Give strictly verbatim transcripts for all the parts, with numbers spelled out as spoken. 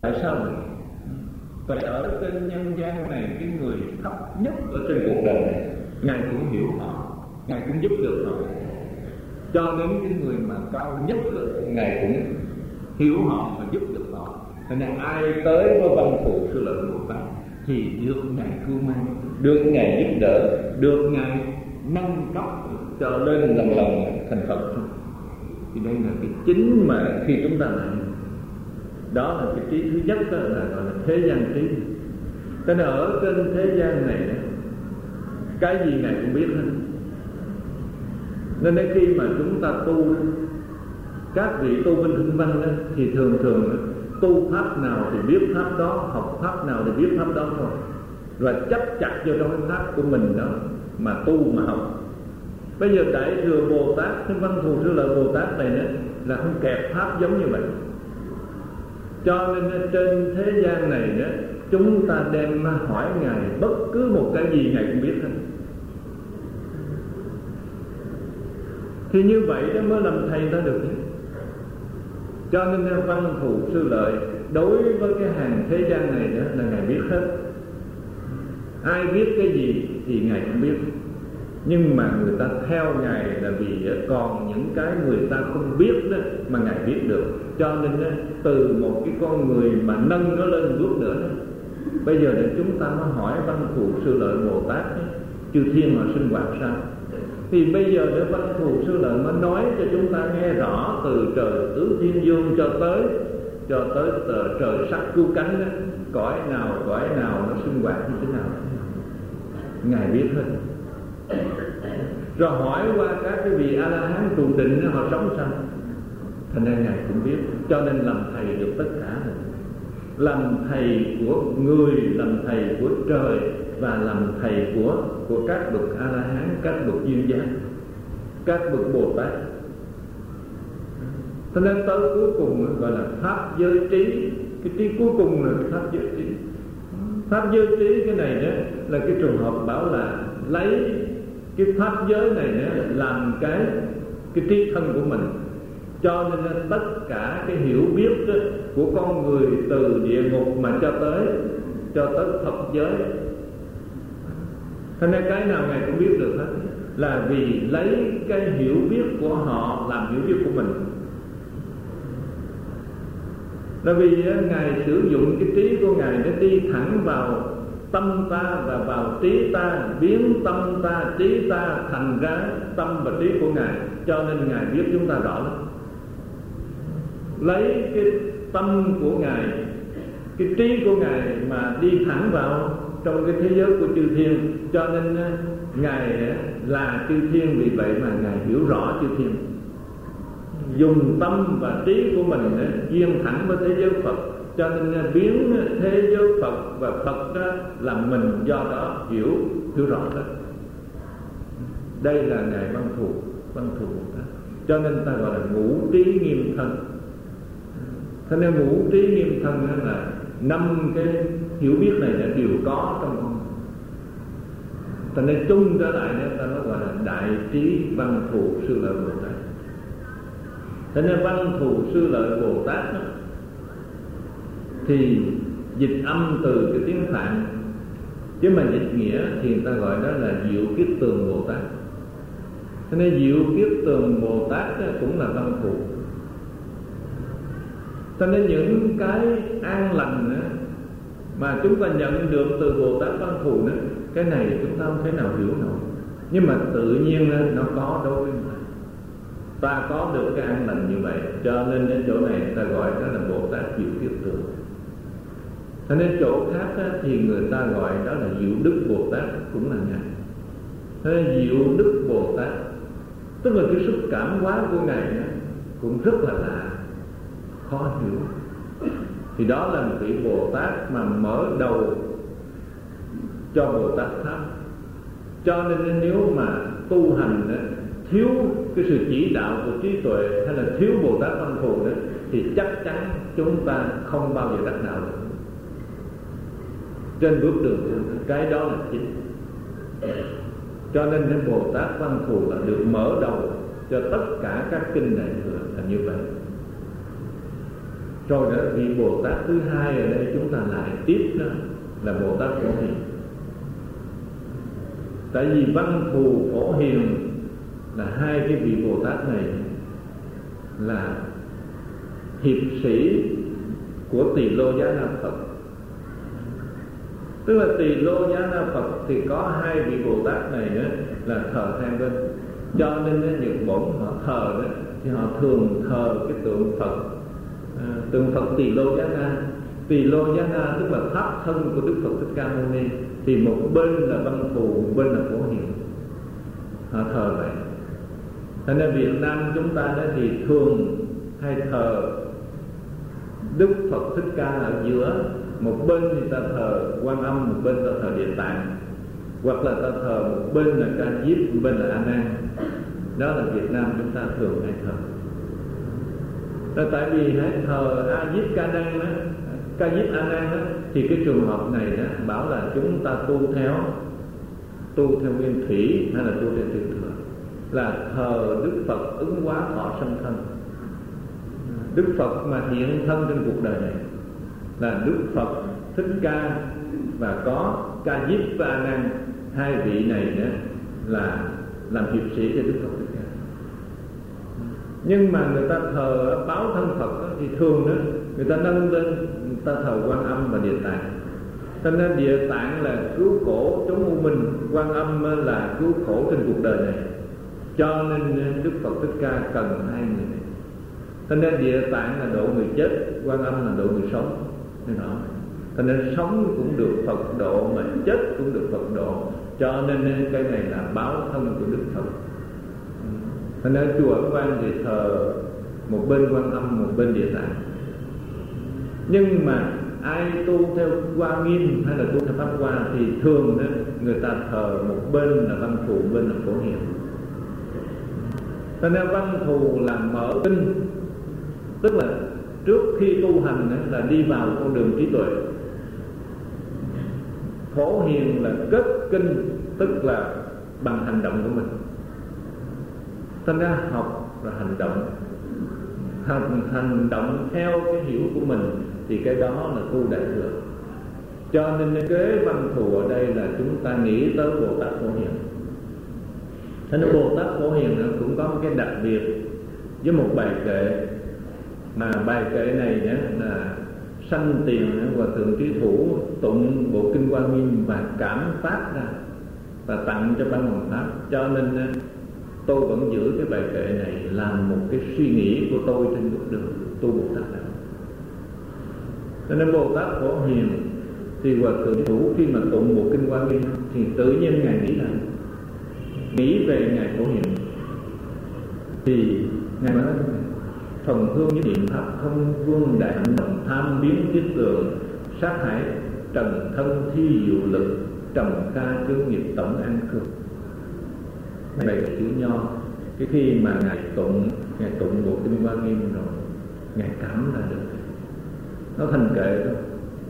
Tại sao vậy? Tại ở trên nhân gian này, cái người thấp nhất ở trên cuộc đời này, Ngài cũng hiểu họ, Ngài cũng giúp được họ. Cho đến cái người mà cao nhất, Ngài cũng hiểu họ và giúp được họ. Thế nên ai tới với Văn Thù Sư Lợi Bồ Tát thì được Ngài cứu mang, được Ngài giúp đỡ, được Ngài nâng cấp cho lên lần lần thành Phật. Thì đây là cái chính mà khi chúng ta làm. Đó là cái trí thứ nhất, đó là gọi là thế gian trí. Thế nên ở trên thế gian này đó, cái gì Ngài cũng biết hết. Nên đến khi mà chúng ta tu, các vị tu bên Kinh Văn đó, thì thường thường đó, tu pháp nào thì biết pháp đó, học pháp nào thì biết pháp đó thôi. Rồi chấp chặt vô trong cái pháp của mình đó mà tu mà học. Bây giờ Đại Thừa Bồ Tát, cái Văn Thù Sư Lợi Bồ Tát này đó, là không kẹp pháp giống như vậy. Cho nên trên thế gian này đó, chúng ta đem hỏi Ngài bất cứ một cái gì Ngài cũng biết hết. Thì như vậy đó mới làm thầy ta được. Cho nên Văn Thù Sư Lợi đối với cái hàng thế gian này đó là Ngài biết hết. Ai biết cái gì thì Ngài cũng biết. Nhưng mà người ta theo Ngài là vì còn những cái người ta không biết đó mà Ngài biết được. Cho nên từ một cái con người mà nâng nó lên bước nữa đó. Bây giờ để chúng ta mới hỏi Văn Thù Sư Lợi Bồ Tát đó, chư thiên họ sinh hoạt sao? Thì bây giờ để Văn Thù Sư Lợi mới nói cho chúng ta nghe rõ từ trời tứ thiên dương cho tới cho tới tờ trời sắc cứu cánh đó, cõi nào cõi nào nó sinh hoạt như thế nào, Ngài biết hết. Rồi hỏi qua các cái vị A La Hán trụ định họ sống sao, thành ra Ngài cũng biết. Cho nên làm thầy được tất cả rồi. Làm thầy của người, làm thầy của trời và làm thầy của của các bậc A La Hán, các bậc duyên giác, các bậc Bồ Tát. Cho nên tới cuối cùng gọi là pháp giới trí. Cái trí cuối cùng là pháp giới trí. Pháp giới trí cái này đó là cái trường hợp bảo là lấy cái pháp giới này đó làm cái cái trí thân của mình. Cho nên tất cả cái hiểu biết đó, của con người từ địa ngục mà cho tới cho tới Phật giới, cho nên cái nào Ngài cũng biết được hết, là vì lấy cái hiểu biết của họ làm hiểu biết của mình. Là vì Ngài sử dụng cái trí của Ngài để đi thẳng vào tâm ta và vào trí ta, biến tâm ta, trí ta thành ra tâm và trí của Ngài. Cho nên Ngài biết chúng ta rõ lắm. Lấy cái tâm của Ngài, cái trí của Ngài mà đi thẳng vào trong cái thế giới của chư thiên. Cho nên Ngài là chư thiên, vì vậy mà Ngài hiểu rõ chư thiên. Dùng tâm và trí của mình duyên thẳng với thế giới Phật. Cho nên biến thế giới Phật và Phật đó là mình, do đó hiểu hiểu rõ hết. Đây là Ngài Văn Thù, Văn Thù Bồ Tát. Cho nên ta gọi là ngũ trí nghiêm thân. Thế nên ngũ trí nghiêm thân là năm cái hiểu biết này đã đều có trong con. Cho nên chung trở lại đó, ta nói gọi là đại trí Văn Thù Sư Lợi Bồ Tát. Thế nên Văn Thù Sư Lợi Bồ Tát đó, thì dịch âm từ cái tiếng Phạn, chứ mà dịch nghĩa thì người ta gọi đó là Diệu Kiết Tường Bồ Tát. Thế nên Diệu Kiết Tường Bồ Tát đó cũng là Văn Thù. Cho nên những cái an lành đó, mà chúng ta nhận được từ Bồ Tát Văn Thù đó, cái này chúng ta không thể nào hiểu nổi. Nhưng mà tự nhiên đó, nó có đối với mình. Ta có được cái an lành như vậy, cho nên đến chỗ này ta gọi đó là Bồ Tát Diệu Kiết Tường. Cho nên chỗ khác đó, thì người ta gọi đó là Diệu Đức Bồ Tát, cũng là Ngài. Thế nên Diệu Đức Bồ Tát, tức là cái xúc cảm hóa của Ngài đó, cũng rất là lạ, khó hiểu. Thì đó là một vị Bồ Tát mà mở đầu cho Bồ Tát Pháp. Cho nên nếu mà tu hành đó, thiếu cái sự chỉ đạo của trí tuệ hay là thiếu Bồ Tát Văn Thù đó, thì chắc chắn chúng ta không bao giờ đắc đạo được trên bước đường tu. Cái đó là chính. Cho nên cái Bồ Tát Văn Thù là được mở đầu cho tất cả các kinh đại thừa là như vậy. Rồi đó, vị Bồ Tát thứ hai ở đây chúng ta lại tiếp đó là Bồ Tát Phổ Hiền. Tại vì Văn Thù Phổ Hiền là hai cái vị Bồ Tát này là hiệp sĩ của Tỳ Lô Giá Na Phật. Tức là Tỳ Lô Giá Na Phật thì có hai vị Bồ Tát này đó là thờ hai bên. Cho nên đó, những bổn họ thờ đó thì họ thường thờ cái tượng Phật, à, tượng Phật Tỳ Lô Giá Na. Tỳ Lô Giá Na tức là pháp thân của Đức Phật Thích Ca Mâu Ni. Thì một bên là Văn Thù, một bên là Phổ Hiền. Họ thờ vậy. Thế nên Việt Nam chúng ta đó thì thường hay thờ Đức Phật Thích Ca ở giữa, một bên thì ta thờ Quan Âm, một bên ta thờ Địa Tạng, hoặc là ta thờ một bên là Ca Diếp, một bên là A Nan. Đó là Việt Nam chúng ta thường hay thờ. Đó, tại vì hãy thờ A Diếp Ca Nan đó, Ca Diếp A Nan đó, thì cái trường hợp này đó bảo là chúng ta tu theo tu theo nguyên thủy hay là tu theo tiểu thừa, là thờ Đức Phật ứng hóa thọ sanh thân. Đức Phật mà hiện thân trên cuộc đời này là Đức Phật Thích Ca và có Ca Diếp và A Nan. Hai vị này đó là làm hiệp sĩ cho Đức Phật Thích Ca. Nhưng mà người ta thờ báo thân Phật đó, thì thường đó người ta nâng lên, người ta thờ Quan Âm và Địa Tạng. Cho nên Địa Tạng là cứu khổ chống u minh, Quan Âm là cứu khổ trên cuộc đời này. Cho nên Đức Phật Thích Ca cần hai người này. Cho nên Địa Tạng là độ người chết, Quan Âm là độ người sống. Thế đó. Cho nên sống cũng được Phật độ, mà chết cũng được Phật độ. Cho nên cái này là báo thân của Đức Phật. Cho nên chùa Ấn Quang thì thờ một bên Quan Âm, một bên Địa Tạng. Nhưng mà ai tu theo Hoa Nghiêm hay là tu theo Pháp Hoa thì thường đó, người ta thờ một bên là Văn Thù, một bên là Phổ Hiền. Cho nên Văn Thù là mở kinh, tức là trước khi tu hành đó, là đi vào con đường trí tuệ. Phổ Hiền là kết kinh, tức là bằng hành động của mình. Thành ra học là hành động, hành, hành động theo cái hiểu của mình thì cái đó là tu đại thừa. Cho nên kế Văn Thù ở đây là chúng ta nghĩ tới Bồ Tát Phổ Hiền. Thế nên Bồ Tát Phổ Hiền cũng có một cái đặc biệt với một bài kệ, mà bài kệ này đó là sanh tiền Hòa Thượng Trí Thủ tụng bộ kinh Hoa Nghiêm và cảm phát ra và tặng cho ban hoàng pháp. Cho nên tôi vẫn giữ cái bài kệ này làm một cái suy nghĩ của tôi trên bước đường tu Bồ Tát đạo. Cho nên Bồ Tát Phổ Hiền thì Hòa Thượng Trí Thủ khi mà tụng bộ kinh Hoa Nghiêm thì tự nhiên ngài nghĩ là nghĩ về ngài Phổ Hiền, thì ngài nói phần hương với niệm pháp không vương đại hạnh đồng tham biến tiết lượng sát hại trần thân thi diệu lực trầm ca chướng nghiệp tổng an cư. Đây là chữ nho. Cái khi mà ngài tụng ngài tụng bộ kinh Hoa Nghiêm rồi ngài cảm ra được, nó thành kệ thôi.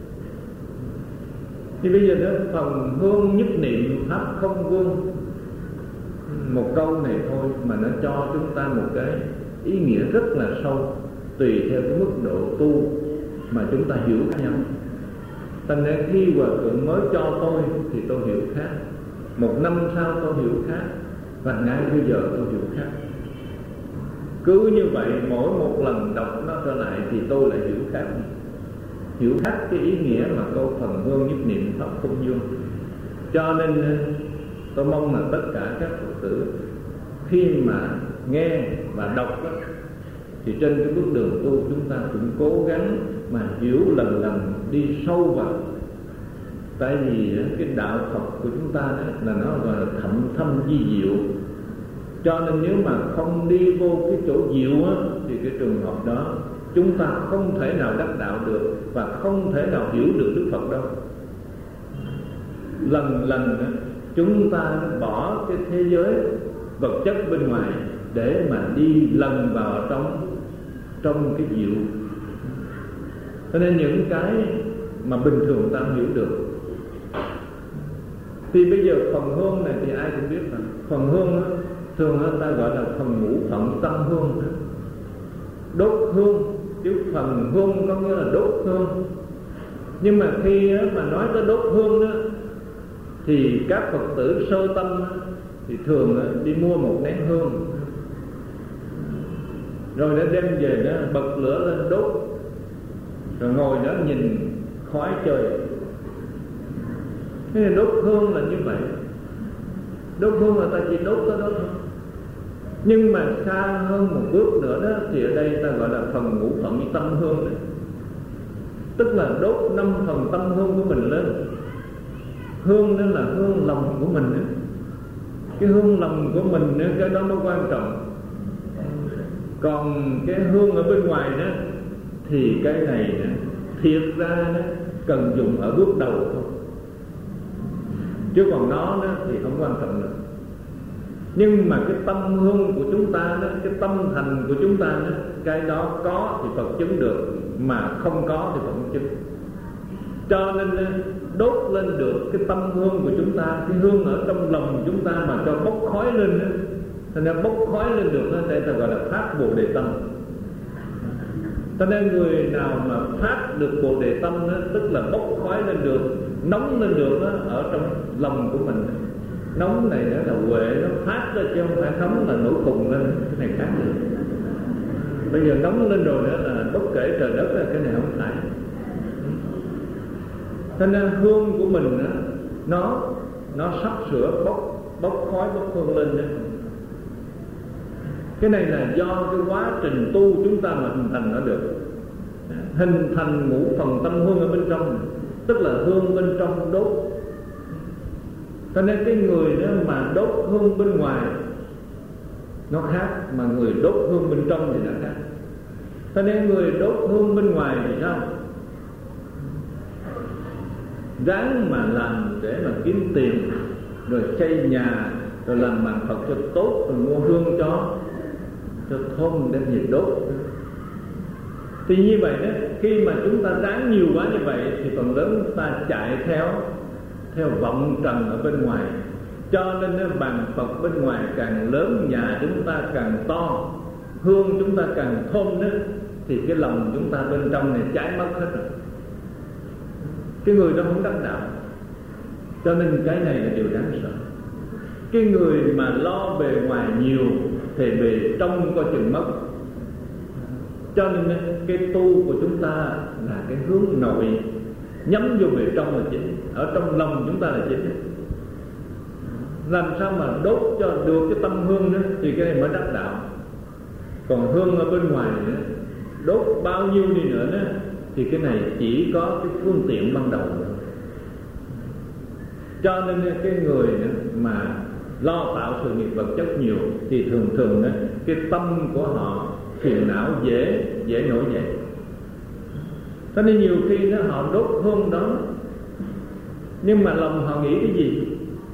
Thì bây giờ đó phần hương nhất niệm pháp không vương, một câu này thôi mà nó cho chúng ta một cái ý nghĩa rất là sâu, tùy theo cái mức độ tu mà chúng ta hiểu khác nhau. Thành ra khi Hòa Thượng mới cho tôi thì tôi hiểu khác, một năm sau tôi hiểu khác, và ngay bây giờ tôi hiểu khác. Cứ như vậy mỗi một lần đọc nó trở lại thì tôi lại hiểu khác, hiểu khác cái ý nghĩa mà câu phần hương nhất niệm pháp không vương. Cho nên tôi mong là tất cả các Phật tử khi mà nghe và đọc đó, thì trên cái bước đường tu chúng ta cũng cố gắng mà hiểu lần lần, đi sâu vào. Tại vì cái đạo Phật của chúng ta đó là nó gọi là thậm thâm di diệu. Cho nên nếu mà không đi vô cái chỗ diệu á, thì cái trường hợp đó chúng ta không thể nào đắc đạo được và không thể nào hiểu được Đức Phật đâu. Lần lần đó, chúng ta bỏ cái thế giới vật chất bên ngoài để mà đi lần vào trong trong cái diệu. Cho nên những cái mà bình thường ta không hiểu được. Thì bây giờ phần hương này thì ai cũng biết là phần hương đó, thường đó, ta gọi là phần ngũ phận tâm hương. Đốt hương chữ phần hương có nghĩa là đốt hương. Nhưng mà khi mà nói tới đốt hương đó, thì các Phật tử sơ tâm thì thường đi mua một nén hương, rồi nó đem về đó bật lửa lên đốt, rồi ngồi đó nhìn khói trời. Thế nên đốt hương là như vậy. Đốt hương là ta chỉ đốt tới đó thôi. Nhưng mà xa hơn một bước nữa đó, thì ở đây ta gọi là phần ngũ phận tâm hương đó. Tức là đốt năm phần tâm hương của mình lên. Hương đó là hương lòng của mình đó. Cái hương lòng của mình đó, cái đó mới quan trọng. Còn cái hương ở bên ngoài đó thì cái này đó, thiệt ra đó, cần dùng ở bước đầu thôi, chứ còn nó đó thì không quan trọng nữa. Nhưng mà cái tâm hương của chúng ta đó, cái tâm thành của chúng ta đó, cái đó có thì Phật chứng được, mà không có thì Phật không chứng. Cho nên đốt lên được cái tâm hương của chúng ta, cái hương ở trong lòng chúng ta mà cho bốc khói lên đó, thành ra bốc khói lên được đó, để ta gọi là phát Bồ Đề Tâm. Cho nên người nào mà phát được Bồ Đề Tâm đó, tức là bốc khói lên được, nóng lên được đó, ở trong lòng của mình. Nóng này đó là huệ, nó phát ra chứ không phải nóng là nổi khùng lên, cái này khác được. Bây giờ nóng lên rồi nữa là bất kể trời đất là cái này không phải. Cho nên hương của mình đó, nó nó sắp sửa bốc bốc khói bốc hương lên đó. Cái này là do cái quá trình tu chúng ta mà hình thành nó được. Hình thành ngũ phần tâm hương ở bên trong, tức là hương bên trong đốt. Cho nên cái người đó mà đốt hương bên ngoài nó khác, mà người đốt hương bên trong thì nó khác. Cho nên người đốt hương bên ngoài thì sao? Ráng mà làm để mà kiếm tiền, rồi xây nhà, rồi làm bàn Phật cho tốt, rồi mua hương cho cho thơm đem về đốt. Thì như vậy đó, khi mà chúng ta ráng nhiều quá như vậy thì phần lớn ta chạy theo theo vọng trần ở bên ngoài. Cho nên cái bàn Phật bên ngoài càng lớn, nhà chúng ta càng to, hương chúng ta càng thơm đó, thì cái lòng chúng ta bên trong này cháy mất hết rồi. Cái người đó không đắc đạo. Cho nên cái này là điều đáng sợ. Cái người mà lo bề ngoài nhiều thì bề trong coi chừng mất. Cho nên cái tu của chúng ta là cái hướng nội, nhắm vô bề trong là chính, ở trong lòng chúng ta là chính. Làm sao mà đốt cho được cái tâm hương đó thì cái này mới đắc đạo. Còn hương ở bên ngoài nữa, đốt bao nhiêu đi nữa đó, thì cái này chỉ có cái phương tiện ban đầu thôi. Cho nên cái người mà lo tạo sự nghiệp vật chất nhiều thì thường thường đó, cái tâm của họ phiền não dễ dễ nổi dậy. Cho nên nhiều khi đó, họ đốt hương đó, nhưng mà lòng họ nghĩ cái gì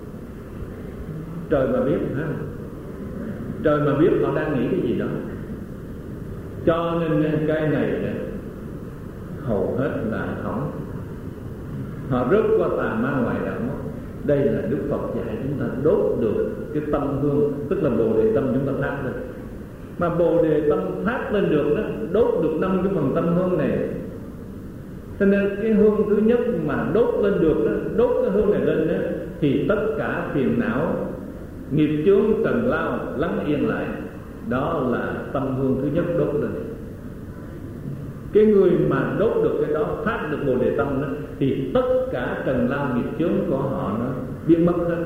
trời mà biết ha. Trời mà biết họ đang nghĩ cái gì đó. Cho nên cái này đó, hầu hết là hỏng. Họ rớt qua tà ma ngoài đạo mất. Đây là Đức Phật dạy chúng ta đốt được cái tâm hương, tức là Bồ Đề Tâm chúng ta phát lên. Mà Bồ Đề Tâm phát lên được đó, đốt được năm cái phần tâm hương này. Cho nên cái hương thứ nhất mà đốt lên được đó, đốt cái hương này lên đó, thì tất cả phiền não, nghiệp chướng trần lao lắng yên lại. Đó là tâm hương thứ nhất đốt lên. Cái người mà đốt được cái đó, phát được Bồ Đề Tâm đó, thì tất cả trần lao nghiệp chướng của họ nó biến mất hết.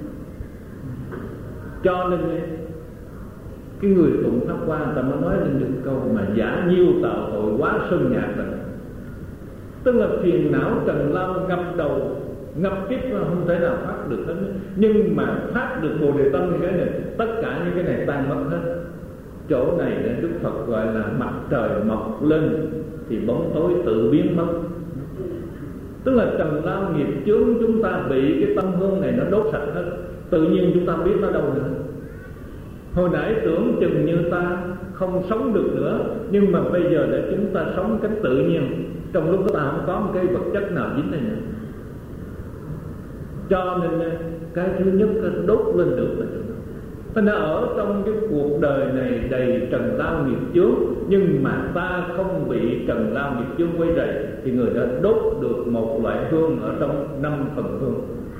Cho nên cái người tụng Pháp Hoa người ta mới nói lên những câu mà giả nhiêu tạo tội quá sân nhạc rồi. Tức là phiền não trần lao ngập đầu, ngập kiếp không thể nào phát được hết. Nhưng mà phát được Bồ Đề Tâm cái này, tất cả những cái này tan mất hết. Chỗ này để Đức Phật gọi là mặt trời mọc lên thì bóng tối tự biến mất. Tức là trần lao nghiệp chướng chúng ta bị cái tâm hương này nó đốt sạch hết, tự nhiên chúng ta biết nó đâu nữa. Hồi nãy tưởng chừng như ta không sống được nữa, nhưng mà bây giờ để chúng ta sống cách tự nhiên, trong lúc ta không có một cái vật chất nào dính này nữa. Cho nên cái thứ nhất đốt lên được là Ta đã ở trong cái cuộc đời này đầy trần lao nghiệp chướng, nhưng mà ta không bị trần lao nghiệp chướng quấy rầy, thì người đã đốt được một loại hương ở trong năm phần hương.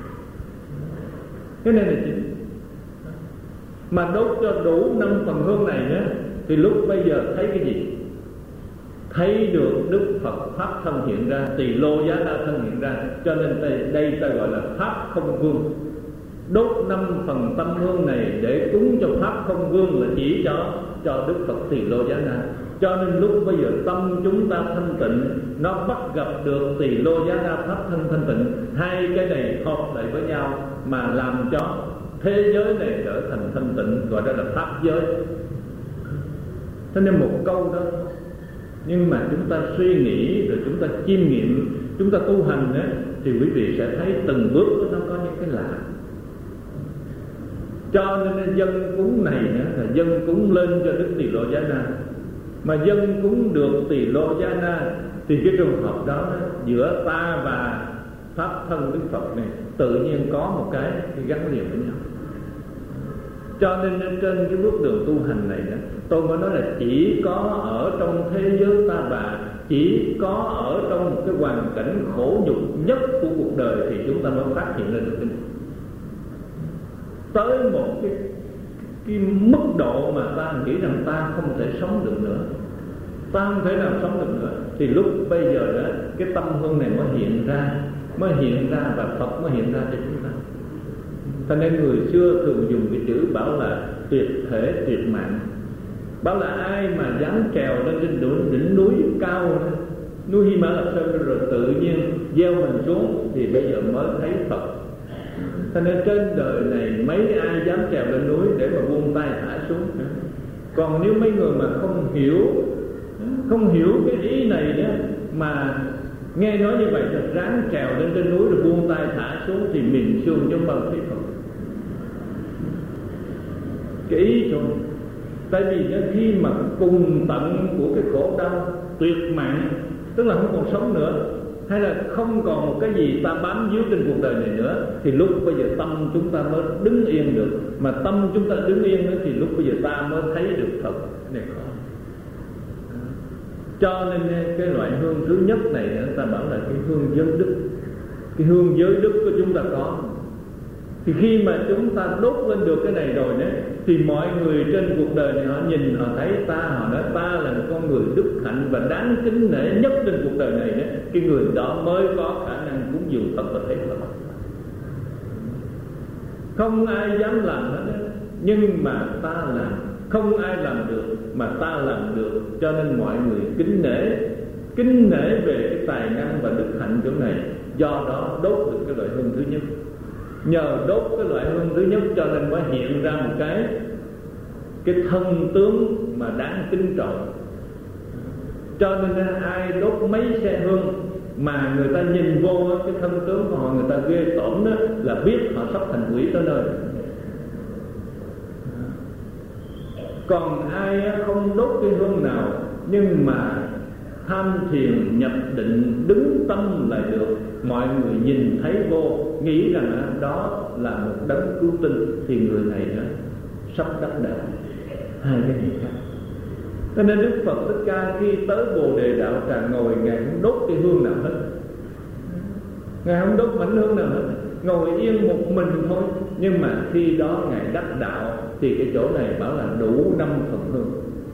Cái này là chính. Mà đốt cho đủ năm phần hương này nhé, thì lúc bây giờ thấy cái gì? Thấy được Đức Phật Pháp thân hiện ra, Tỳ Lô Giá Na thân hiện ra. Cho nên đây, đây ta gọi là Pháp không vương. Đốt năm phần tâm hương này để cúng cho Pháp không vương là chỉ cho cho Đức Phật Tỳ Lô Giá Na. Cho nên lúc bây giờ tâm chúng ta thanh tịnh, nó bắt gặp được Tỳ Lô Giá Na Pháp thân thanh tịnh. Hai cái này hợp lại với nhau mà làm cho thế giới này trở thành thanh tịnh, gọi đó là Pháp giới. Thế nên một câu đó, nhưng mà chúng ta suy nghĩ rồi chúng ta chiêm nghiệm, chúng ta tu hành ấy, thì quý vị sẽ thấy từng bước nó có những cái lạ. Cho nên dân cúng này là dân cúng lên cho Đức Tỳ Lô Giá Na. Mà dân cúng được Tỳ Lô Giá Na thì cái trường hợp đó giữa ta và Pháp thân Đức Phật này tự nhiên có một cái gắn liền với nhau. Cho nên trên cái bước đường tu hành này đó, tôi mới nói là chỉ có ở trong thế giới ta bà, chỉ có ở trong một cái hoàn cảnh khổ nhục nhất của cuộc đời thì chúng ta mới phát hiện ra được cái này. Tới một cái, cái mức độ mà ta nghĩ rằng ta không thể sống được nữa, ta không thể nào sống được nữa, thì lúc bây giờ đó cái tâm hương này mới hiện ra, mới hiện ra và Phật mới hiện ra cho chúng ta. Cho nên người xưa thường dùng cái chữ bảo là tuyệt thể tuyệt mạng. Bảo là ai mà dám trèo lên trên đỉnh, đỉnh núi cao, núi Hy Mã Lạp Sơn rồi tự nhiên gieo mình xuống thì bây giờ mới thấy Phật. Cho nên trên đời này mấy ai dám trèo lên núi để mà buông tay thả xuống. Còn nếu mấy người mà không hiểu, không hiểu cái ý này đó, mà nghe nói như vậy là ráng trèo lên trên núi rồi buông tay thả xuống thì mềm xương giống bao thấy Phật. Cái ý thôi. Tại vì đó, khi mà cùng tận của cái khổ đau tuyệt mạng, tức là không còn sống nữa, hay là không còn một cái gì ta bám víu trên cuộc đời này nữa, thì lúc bây giờ tâm chúng ta mới đứng yên được. Mà tâm chúng ta đứng yên nữa thì lúc bây giờ ta mới thấy được Phật. Này khó. Cho nên cái loại hương thứ nhất này ta bảo là cái hương giới đức. Cái hương giới đức của chúng ta có, thì khi mà chúng ta đốt lên được cái này rồi đấy, thì mọi người trên cuộc đời này họ nhìn, họ thấy ta, họ nói ta là một con người đức hạnh và đáng kính nể nhất trên cuộc đời này đấy. Cái người đó mới có khả năng cúng dường Phật và thấy Phật. Không ai dám làm hết đấy, nhưng mà ta làm. Không ai làm được mà ta làm được. Cho nên mọi người kính nể, kính nể về cái tài năng và đức hạnh chỗ này. Do đó đốt được cái loại hương thứ nhất. Nhờ đốt cái loại hương thứ nhất cho nên mới hiện ra một cái cái thân tướng mà đáng kính trọng. Cho nên ai đốt mấy xe hương mà người ta nhìn vô cái thân tướng của họ, người ta ghê tởm đó, là biết họ sắp thành quỷ tới nơi. Còn ai không đốt cái hương nào nhưng mà tham thiền nhập định, đứng tâm lại được, mọi người nhìn thấy vô, nghĩ rằng đó là một đấng cứu tinh, thì người này đó sắp đắc đạo. Hai cái gì khác. Cho nên Đức Phật Thích Ca khi tới Bồ Đề Đạo Tràng ngồi, Ngài không đốt cái hương nào hết. Ngài không đốt mảnh hương nào hết, ngồi yên một mình thôi. Nhưng mà khi đó Ngài đắc đạo thì cái chỗ này bảo là đủ năm phần hương.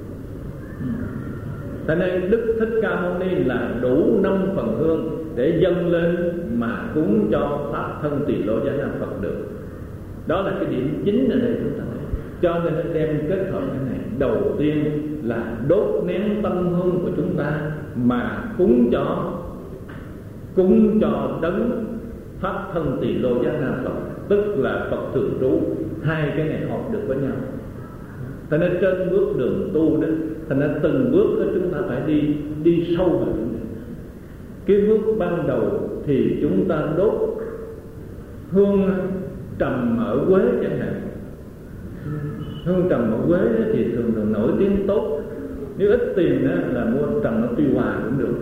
Cho nên Đức Thích Ca Mâu Ni là đủ năm phần hương để dâng lên mà cúng cho Pháp thân Tỳ Lô Giá Na Phật được. Đó là cái điểm chính ở đây chúng ta thấy. Cho nên nó đem kết hợp cái này. Đầu tiên là đốt nén tâm hương của chúng ta mà cúng cho cúng cho đấng Pháp thân Tỳ Lô Giá Na Phật, tức là Phật thường trú. Hai cái này hợp được với nhau. Cho nên trên bước đường tu đó, thành ra từng bước đó chúng ta phải đi đi sâu vào. Cái bước ban đầu thì chúng ta đốt hương trầm ở Quế chẳng hạn. Hương trầm ở Quế thì thường thường nổi tiếng tốt. Nếu ít tiền đó, là mua trầm ở Tuy Hòa cũng được.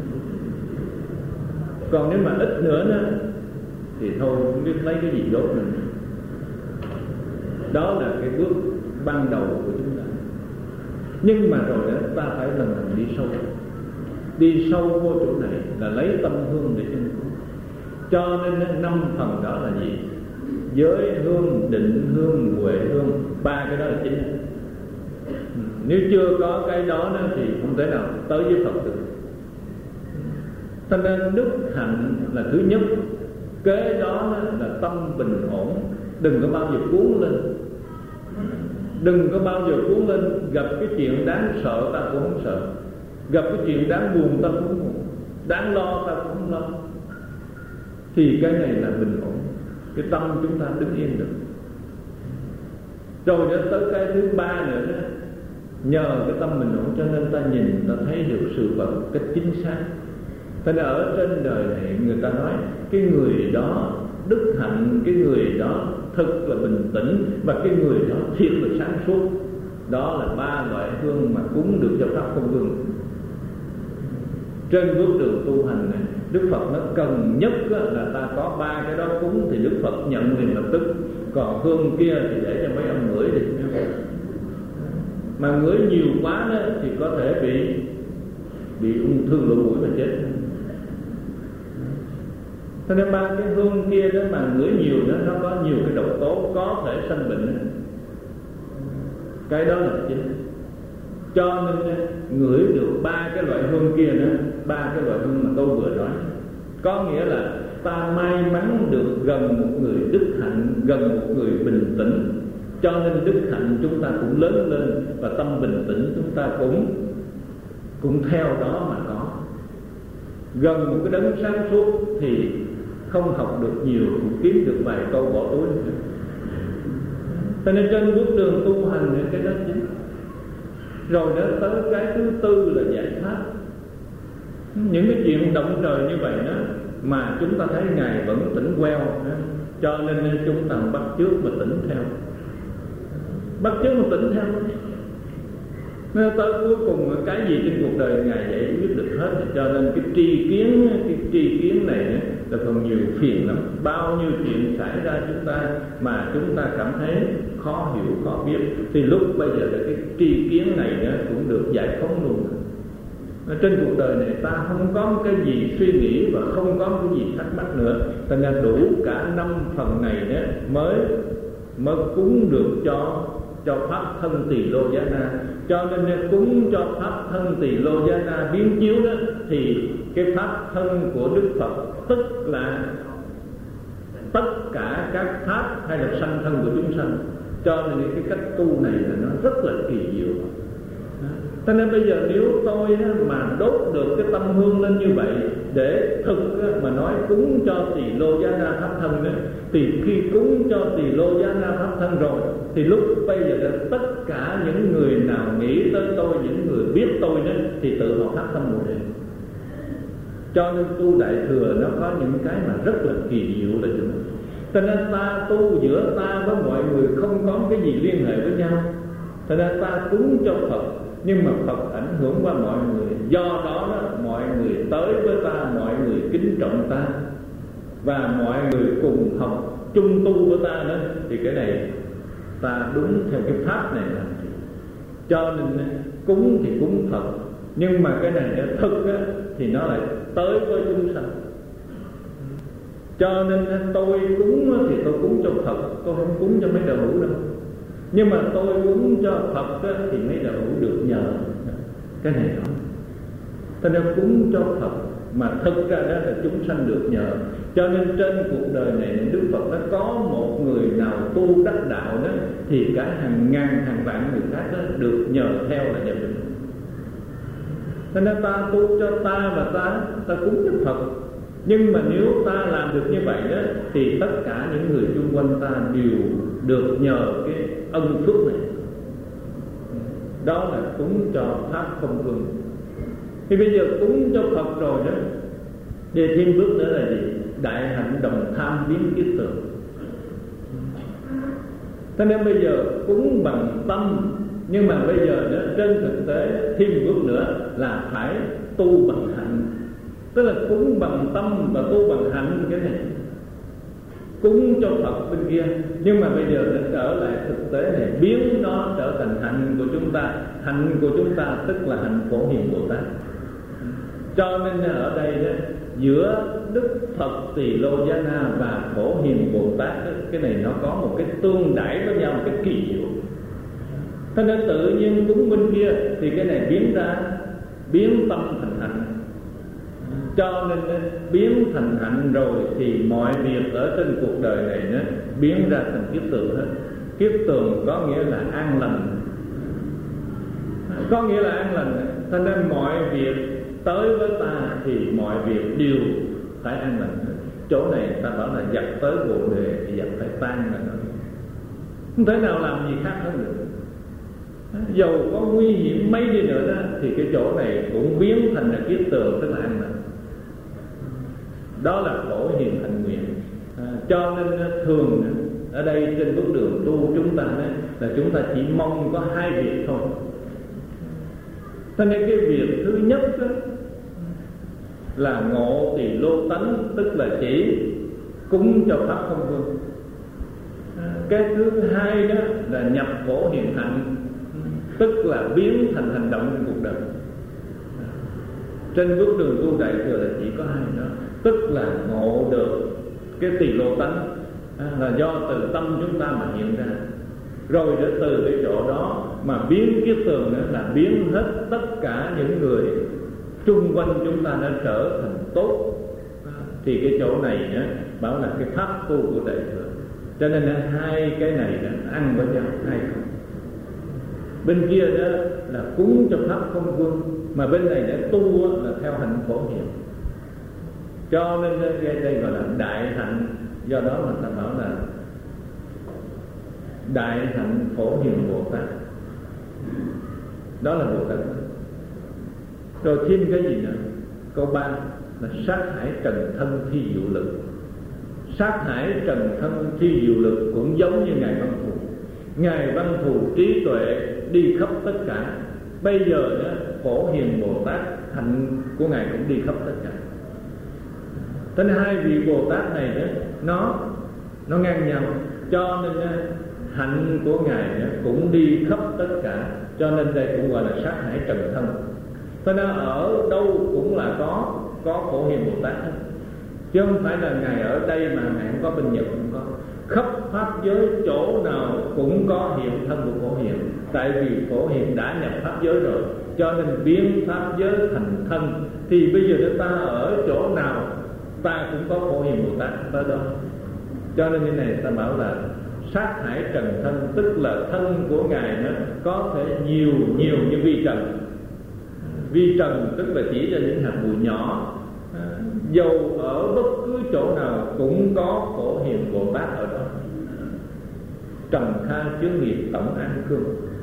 Còn nếu mà ít nữa đó, thì thôi không biết lấy cái gì đốt nữa. Đó là cái bước ban đầu của chúng ta. Nhưng mà rồi đó ta phải lần lần đi sâu. Đi sâu vô chỗ này là lấy tâm hương để chân cứu. Cho nên năm phần đó là gì? Giới hương, định hương, huệ hương. Ba cái đó là chính. Nếu chưa có cái đó, đó thì không thể nào tới với Phật được. Cho nên đức hạnh là thứ nhất. Kế đó là tâm bình ổn. Đừng có bao giờ cuốn lên. Đừng có bao giờ cuốn lên. Gặp cái chuyện đáng sợ ta cũng không sợ. Gặp cái chuyện đáng buồn ta cũng buồn. Đáng lo ta cũng không lo. Thì cái này là bình ổn. Cái tâm chúng ta đứng yên được. Rồi đến tới cái thứ ba nữa đó, nhờ cái tâm bình ổn cho nên ta nhìn, ta thấy được sự vật cách chính xác. Thế nên ở trên đời này người ta nói cái người đó đức hạnh, cái người đó thật là bình tĩnh, và cái người đó thiệt là sáng suốt. Đó là ba loại hương mà cúng được cho Pháp Không Vương. Trên bước đường tu hành này, Đức Phật nó cần nhất là ta có ba cái đó cúng thì Đức Phật nhận liền lập tức. Còn hương kia thì để cho mấy ông ngửi đi. Mà ngửi nhiều quá đó, thì có thể bị bị ung thư lỗ mũi mà chết. Cho nên ba cái hương kia đó mà ngửi nhiều đó, nó có nhiều cái độc tố có thể sanh bệnh. Cái đó là chính. Cho nên ngửi được ba cái loại hương kia nữa, ba cái loại hương mà tôi vừa nói, có nghĩa là ta may mắn được gần một người đức hạnh, gần một người bình tĩnh. Cho nên đức hạnh chúng ta cũng lớn lên, và tâm bình tĩnh chúng ta cũng cũng theo đó mà có. Gần một cái đấng sáng suốt thì không học được nhiều, cũng kiếm được vài câu bỏ túi. Cho nên trên bước đường tu hành thì cái đó chính. Rồi đến tới cái thứ tư là giải thoát. Những cái chuyện động trời như vậy đó mà chúng ta thấy Ngài vẫn tỉnh queo đó. Cho nên chúng ta bắt chước mà tỉnh theo. Bắt chước mà tỉnh theo. Nên tới cuối cùng cái gì trên cuộc đời Ngài giải quyết được hết. Cho nên cái tri kiến, cái tri kiến này là còn nhiều phiền lắm. Bao nhiêu chuyện xảy ra chúng ta mà chúng ta cảm thấy khó hiểu, khó biết, thì lúc bây giờ là cái tri kiến này cũng được giải phóng luôn. Trên cuộc đời này ta không có một cái gì suy nghĩ và không có một cái gì thắc mắc nữa. Thành ra đủ cả năm phần này đó mới mới cúng được cho cho pháp thân Tỳ Lô Giá Na. Cho nên cúng cho pháp thân Tỳ Lô Giá Na biến chiếu đó, thì cái pháp thân của Đức Phật tức là tất cả các pháp hay là sanh thân của chúng sanh. Cho nên cái cách tu này là nó rất là kỳ diệu. Cho nên bây giờ nếu tôi mà đốt được cái tâm hương lên như vậy để thực mà nói cúng cho Tỳ Lô Giá Na pháp thân đó, thì khi cúng cho Tỳ Lô Giá Na pháp thân rồi, thì lúc bây giờ là tất cả những người nào nghĩ tới tôi, những người biết tôi đó, thì tự họ phát tâm Bồ Đề. Cho nên tu Đại Thừa nó có những cái mà rất là kỳ diệu là chúng. Cho nên ta tu giữa ta với mọi người không có cái gì liên hệ với nhau. Cho nên ta cúng cho Phật, nhưng mà Phật ảnh hưởng qua mọi người. Do đó, đó mọi người tới với ta, mọi người kính trọng ta, và mọi người cùng học chung tu với ta đó. Thì cái này ta đúng theo cái pháp này là. Cho nên cúng thì cúng Phật, nhưng mà cái này thực á, thì nó lại tới với chúng sanh. Cho nên tôi cúng thì tôi cúng cho Phật, tôi không cúng cho mấy đạo hữu đâu. Nhưng mà tôi cúng cho Phật thì mấy đạo hữu được nhờ. Cái này đó. Cho nên cúng cho Phật mà thực ra đó là chúng sanh được nhờ. Cho nên trên cuộc đời này Đức Phật đã có một người nào tu đắc đạo đó, thì cả hàng ngàn hàng vạn người khác đó được nhờ theo là nhập định. Cho nên ta tu cho ta và ta ta cúng cho Phật. Nhưng mà nếu ta làm được như vậy đó, thì tất cả những người xung quanh ta đều được nhờ cái ân phước này. Đó là cúng cho Pháp Không Vương. Thì bây giờ cúng cho Phật rồi đó, thì thêm bước nữa là gì? Đại hạnh đồng tham biến kiết tượng. Cho nên bây giờ cúng bằng tâm, nhưng mà bây giờ đó, trên thực tế thêm bước nữa là phải tu bằng hạnh. Tức là cúng bằng tâm và tu bằng hạnh cái này. cúng cho Phật bên kia, nhưng mà bây giờ nó trở lại thực tế này, biến nó trở thành hạnh của chúng ta. Hạnh của chúng ta tức là hạnh Phổ Hiền Bồ Tát. Cho nên ở đây đó, giữa Đức Phật Tỳ Lô Giá Na và Phổ Hiền Bồ Tát đó, cái này nó có một cái tương đãi với nhau, một cái kỳ diệu. Thế nên tự nhiên cúng bên kia thì cái này biến ra, biến tâm thành hạnh. Cho nên biến thành hạnh rồi thì mọi việc ở trên cuộc đời này nó biến ra thành kiết tường hết. Kiết tường có nghĩa là an lành, có nghĩa là an lành. Cho nên mọi việc tới với ta thì mọi việc đều phải an lành. Chỗ này ta bảo là dập tới bồ đề thì dập phải tan là nó không thể nào làm gì khác hơn được. Dầu có nguy hiểm mấy đi nữa đó, thì cái chỗ này cũng biến thành là kiết tường, tức là an lành. Đó là Phổ Hiền hạnh nguyện. À, cho nên thường ở đây trên bước đường tu chúng ta đó, là chúng ta chỉ mong có hai việc thôi. Cho nên cái việc thứ nhất đó, là ngộ Tỳ Lô tánh, tức là chỉ cúng cho Pháp Không Vương. À, cái thứ hai đó là nhập Phổ Hiền hạnh, tức là biến thành hành động trong cuộc đời. À, trên bước đường tu đại thừa là chỉ có hai đó, tức là ngộ được cái Tỳ Lô tánh, à, là do từ tâm chúng ta mà hiện ra. Rồi để từ cái chỗ đó mà biến kiết tường nữa là biến hết tất cả những người chung quanh chúng ta đã trở thành tốt. À, thì cái chỗ này á, bảo là cái pháp tu của đại thừa. Cho nên là hai cái này là ăn với nhau hay không. Bên kia đó là cúng cho Pháp Không Vương, mà bên này để tu là theo hạnh Phổ Hiền. Cho nên đây, đây gọi là đại hạnh. Do đó mà ta bảo là đại hạnh Phổ Hiền Bồ Tát. Đó là Bồ Tát. Rồi thêm cái gì nữa? Câu ba là sát hải trần thân thi diệu lực. Sát hải trần thân thi diệu lực cũng giống như Ngài Văn Thù. Ngài Văn Thù trí tuệ đi khắp tất cả. Bây giờ đó, Phổ Hiền Bồ Tát hạnh của Ngài cũng đi khắp tất cả. Thế nên hai vị Bồ Tát này đó, nó nó ngang nhau. Cho nên hạnh của Ngài đó, cũng đi khắp tất cả. Cho nên đây cũng gọi là sát hải trần thân. Thế nên ở đâu cũng là có có Phổ Hiền Bồ Tát hết. Chứ không phải là Ngài ở đây mà Ngài không có, bên Nhật cũng có. Khắp pháp giới chỗ nào cũng có hiện thân của Phổ Hiền. Tại vì Phổ Hiền đã nhập pháp giới rồi, cho nên biến pháp giới thành thân. Thì bây giờ chúng ta ở chỗ nào ta cũng có Phổ Hiền Bồ Tát tới đó. Cho nên như này ta bảo là sát hải trần thân, tức là thân của Ngài nó có thể nhiều nhiều như vi trần. Vi trần tức là chỉ cho những hạt bụi nhỏ. À, dầu ở bất cứ chỗ nào cũng có Phổ Hiền Bồ Tát ở đó. Trầm kha chướng nghiệp tổng an cương.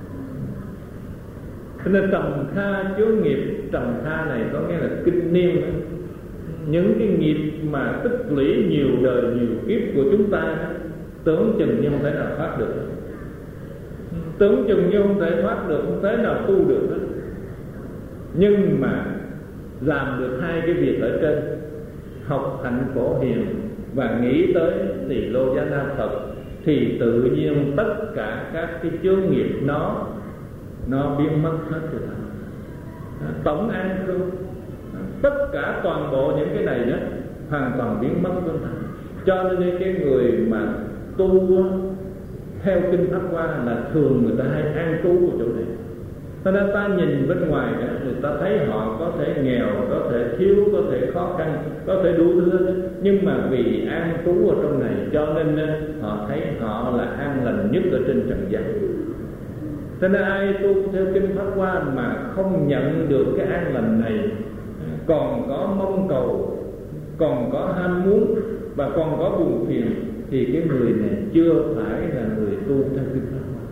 Cho nên trầm kha chướng nghiệp, trầm kha này có nghĩa là kinh niên. Những cái nghiệp mà tích lũy nhiều đời nhiều kiếp của chúng ta, tưởng chừng như không thể nào thoát được. Tưởng chừng như không thể thoát được, không thể nào tu được hết. Nhưng mà làm được hai cái việc ở trên, học hạnh Phổ Hiền và nghĩ tới Tỳ Lô Giá Na Phật, thì tự nhiên tất cả các cái chướng nghiệp nó nó biến mất hết rồi. Tổng an cư, tất cả toàn bộ những cái này đó hoàn toàn biến mất luôn. Cho nên cái người mà tu theo kinh Pháp Hoa là thường người ta hay an trú ở chỗ này. Cho nên ta nhìn bên ngoài đó, người ta thấy họ có thể nghèo, có thể thiếu, có thể khó khăn, có thể đủ thứ. Nhưng mà vì an trú ở trong này, cho nên họ thấy họ là an lành nhất ở trên trần gian. Cho nên ai tu theo kinh Pháp Hoa mà không nhận được cái an lành này, còn có mong cầu, còn có ham muốn và còn có buồn phiền, thì cái người này chưa phải là người tu theo kinh Pháp Hoa.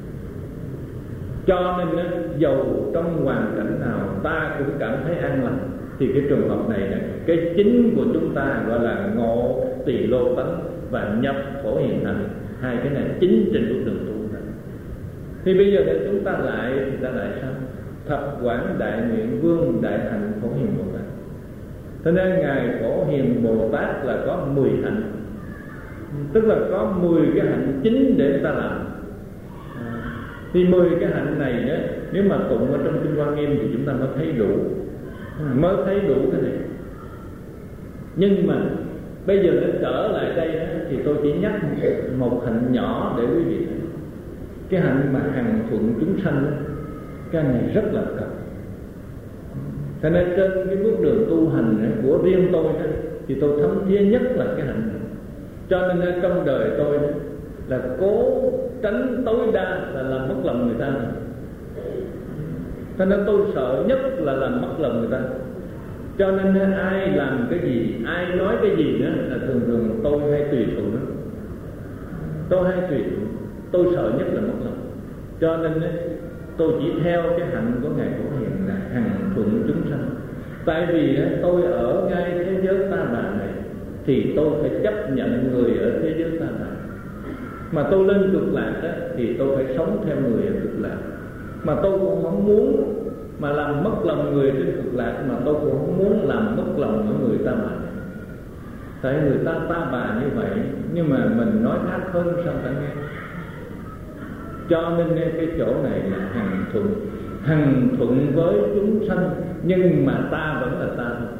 Cho nên dầu trong hoàn cảnh nào ta cũng cảm thấy an lành, thì cái trường hợp này là cái chính của chúng ta gọi là ngộ Tỳ Lô tánh và nhập Phổ Hiền hạnh. Hai cái này chính trên bước đường tu. Thì bây giờ để chúng ta lại thì ta lại sao? Thập quảng đại nguyện vương đại hạnh Phổ Hiền Bồ Tát. Thế nên Ngài Phổ Hiền Bồ Tát là có mười hạnh. Tức là có mười cái hạnh chính để ta làm. À, thì mười cái hạnh này đó, nếu mà tụng ở trong Kinh Hoa Nghiêm thì chúng ta mới thấy đủ, mới thấy đủ cái này. Nhưng mà bây giờ để trở lại đây đó, thì tôi chỉ nhắc một hạnh nhỏ để quý vị thấy. Cái hạnh mà hằng thuận chúng sanh đó, cái này rất là cần. Cho nên trên cái bước đường tu hành của riêng tôi đó, thì tôi thấm thía nhất là cái hạnh này. Cho nên trong đời tôi đó, là cố tránh tối đa là làm mất lòng người ta này. Cho nên tôi sợ nhất là làm mất lòng người ta. Cho nên ai làm cái gì, ai nói cái gì đó là thường thường tôi hay tùy thuận đó. Tôi hay tùy thuận, tôi sợ nhất là mất lòng. Cho nên tôi chỉ theo cái hạnh của Ngài Phổ Hiền là hằng thuận chúng sanh. Tại vì tôi ở ngay thế giới ta bà này thì tôi phải chấp nhận người ở thế giới ta bà. Mà tôi lên cực lạc đó, thì tôi phải sống theo người ở cực lạc. Mà tôi cũng không muốn mà làm mất lòng người trên cực lạc, mà tôi cũng không muốn làm mất lòng ở người ta bà. Tại người ta ta bà như vậy, nhưng mà mình nói khác hơn sao ta nghe. Cho nên cái chỗ này là hằng thuận, hằng thuận với chúng sanh, nhưng mà ta vẫn là ta thôi,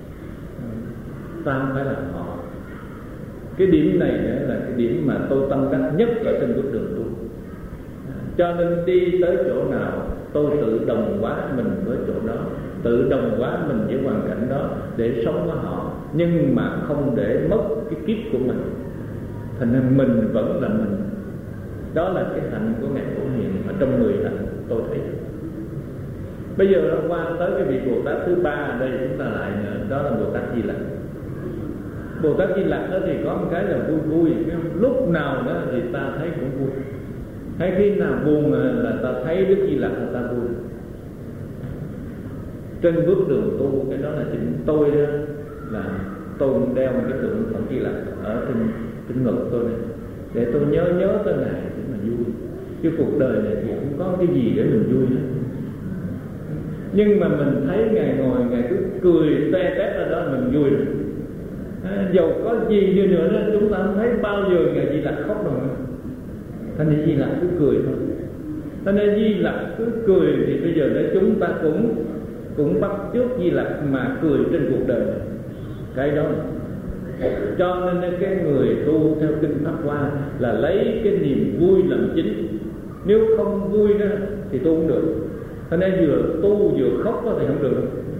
ta không phải là họ. Cái điểm này là cái điểm mà tôi tâm đắc nhất ở trên bước đường tu. Cho nên đi tới chỗ nào tôi tự đồng hóa mình với chỗ đó, tự đồng hóa mình với hoàn cảnh đó để sống với họ, nhưng mà không để mất cái kiếp của mình. Thành nên mình vẫn là mình. Đó là cái hạnh của Ngài Phổ Hiền ở trong mười hạnh tôi thấy. Bây giờ nó qua tới cái vị Bồ Tát thứ ba ở đây chúng ta lại nữa, đó là Bồ Tát Di Lặc. Bồ Tát Di Lặc đó thì có một cái là vui vui, lúc nào đó thì ta thấy cũng vui. Hay khi nào buồn là ta thấy Đức Di Lặc là ta vui. Trên bước đường tu, cái đó là chính tôi đó, là tôi đeo một cái tượng Phật Di Lặc ở trên, trên ngực tôi này, để tôi nhớ nhớ tới Ngài để mà vui. Chứ cuộc đời này thì không có cái gì để mình vui hết. Nhưng mà mình thấy Ngài ngồi, Ngài cứ cười te tét ra đó mình vui rồi. À, dầu có gì như nữa đó, chúng ta không thấy bao giờ Ngài Di Lặc khóc đâu nữa. Thành nên Di Lặc cứ cười thôi. Thành nên Di Lặc cứ cười thì bây giờ để chúng ta cũng cũng bắt chước Di Lặc mà cười trên cuộc đời này. Cái đó. Cho nên cái người tu theo Kinh Pháp Hoa là lấy cái niềm vui làm chính. Nếu không vui đó thì tu không được. Cho nên vừa tu vừa khóc thì không được.